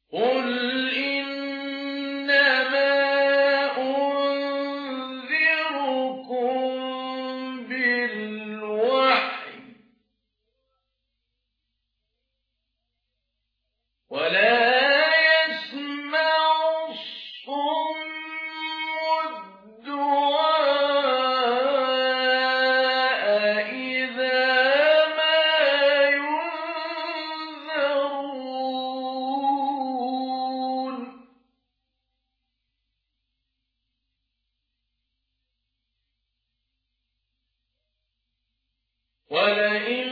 قُلْ إِنَّمَا أُنذِرُكُم بِالْوَحْيِ ۚ وَلَا يَسْمَعُ الصُّمُّ الدُّعَاءَ إِذَا مَا يُنذَرُونَ وَلَئِن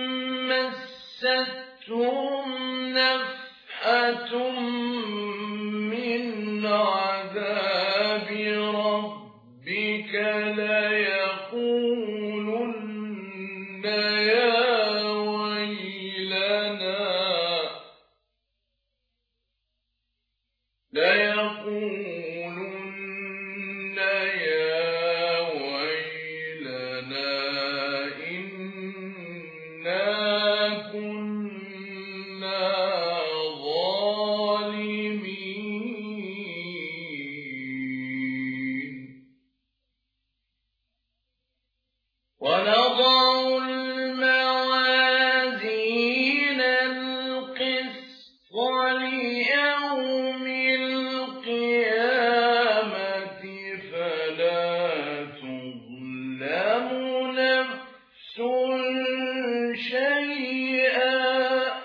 مَّسَّتْهُمْ نَفْحَةٌ مِّنْ عَذَابِ رَبِّكَ لَيَقُولُنَّ يَا وَيْلَنَا إِنَّا كُنَّا ظَالِمِينَ وَنَضَعُ الْمَوَازِينَ الْقِسْطَ لِيَوْمِ الْقِيَامَةِ فَلَا تُظْلَمُ نَفْسٌ شَيْئًا ۖ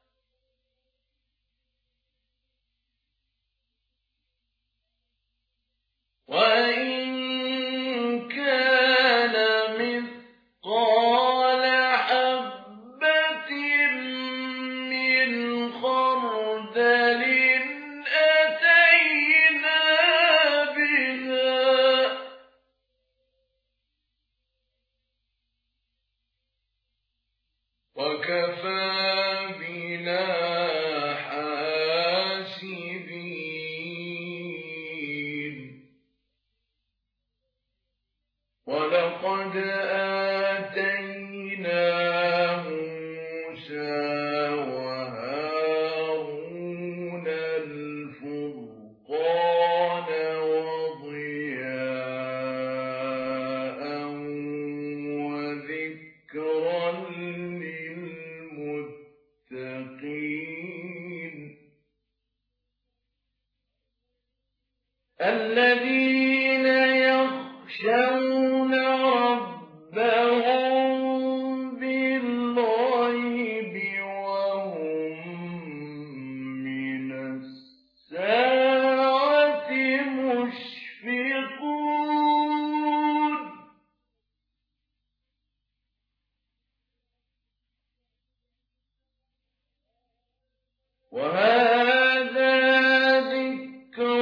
وَإِن كَانَ مِثْقَالَ حَبَّةٍ مِّنْ خَرْدَلٍ أَتَيْنَا بِهَا ۗ وَكَفَىٰ بِنَا حَاسِبِينَ وَلَقَدْ آتَيْنَا مُوسَىٰ وَهَارُونَ الْفُرْقَانَ وَضِيَاءً وَذِكْرًا لِّلْمُتَّقِينَ الَّذِينَ يَخْشَوْنَ رَبَّهُم بِالْغَيْبِ وَهُم مِّنَ السَّاعَةِ مُشْفِقُونَ وَهَٰذَا ذِكْرٌ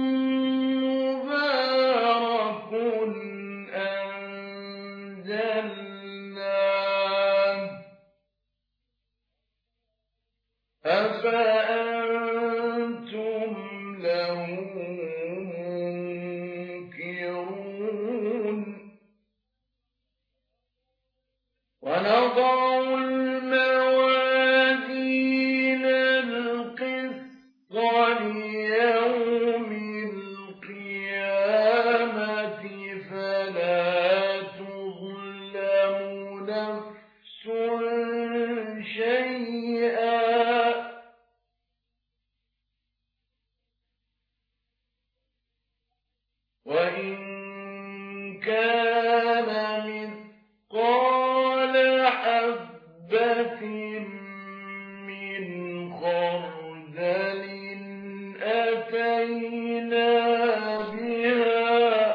مُّبَارَكٌ أَنزَلْنَاهُ ۚ أَفَأَنتُمْ لَهُ مُنكِرُونَ وَنَضَعُ الْمَوَازِينَ الْقِسْطَ لِيَوْمِ الْقِيَامَةِ فَلَا تُظْلَمُ نَفْسٌ شَيْئًا ۖ وَإِن كَانَ مِثْقَالَ حَبَّةٍ مِّنْ خَرْدَلٍ أَتَيْنَا بِهَا ۗ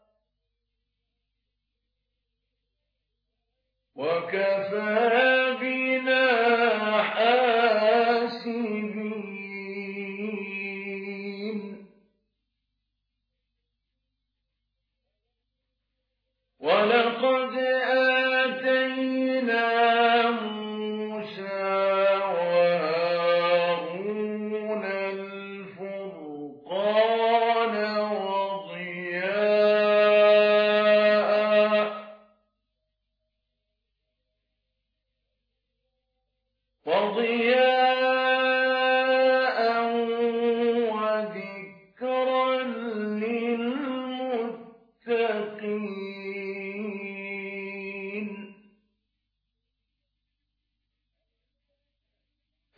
وَكَفَىٰ بِنَا حَاسِبِينَ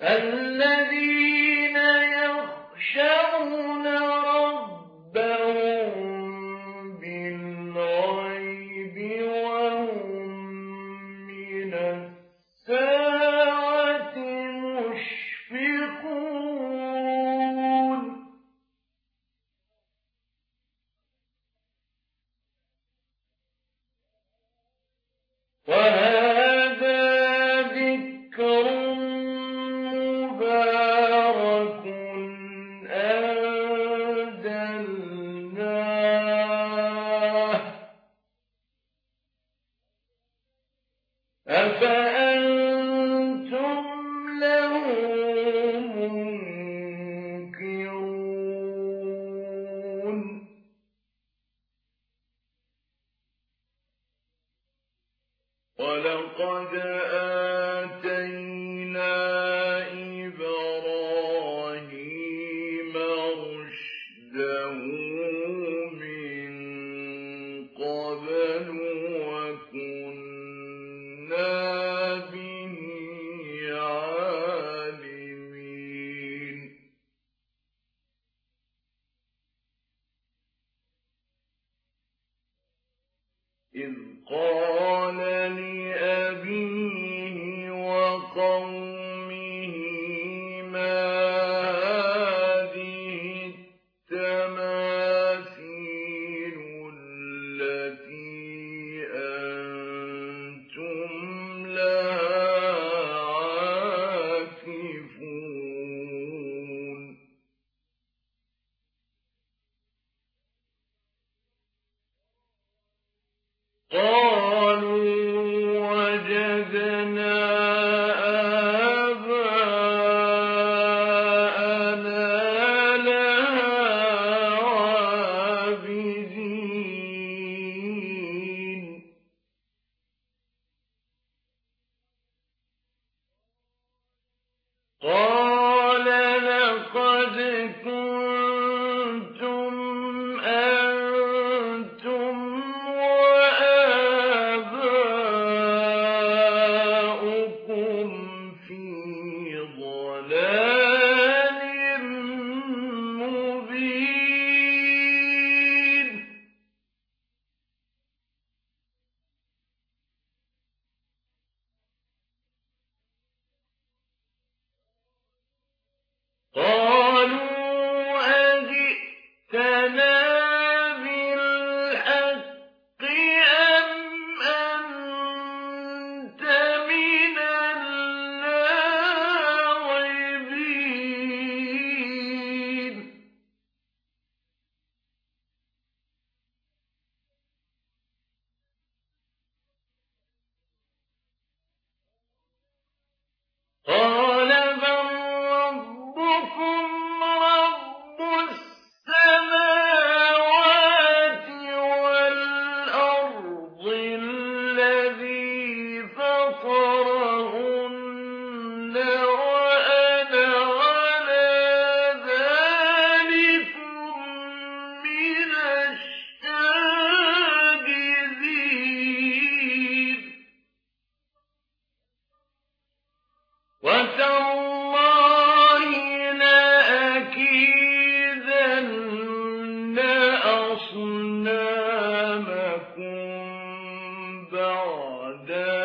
الذين يخشون ربهم بالغيب وهم من الساعة مشفقون وهذا ذكر مبارك أنزلناه أفأنتم له منكرون ولقد آتينا إبراهيم رشده من قبل وكنا به عالمين إذ قال لأبيه وقومه ما هذه التماثيل التي أنتم لها عاكفون قالوا وجدنا آباءنا لها عابدين قال لقد كنتم أنتم وآباؤكم في ضلال مبين قالوا أجئتنا بالحق أم أنت من اللاعبين قال بل ربكم رب السماوات والأرض الذي فطرهن وأنا على ذلكم من الشاهدين وتالله لأكيدن أصنامكم بعد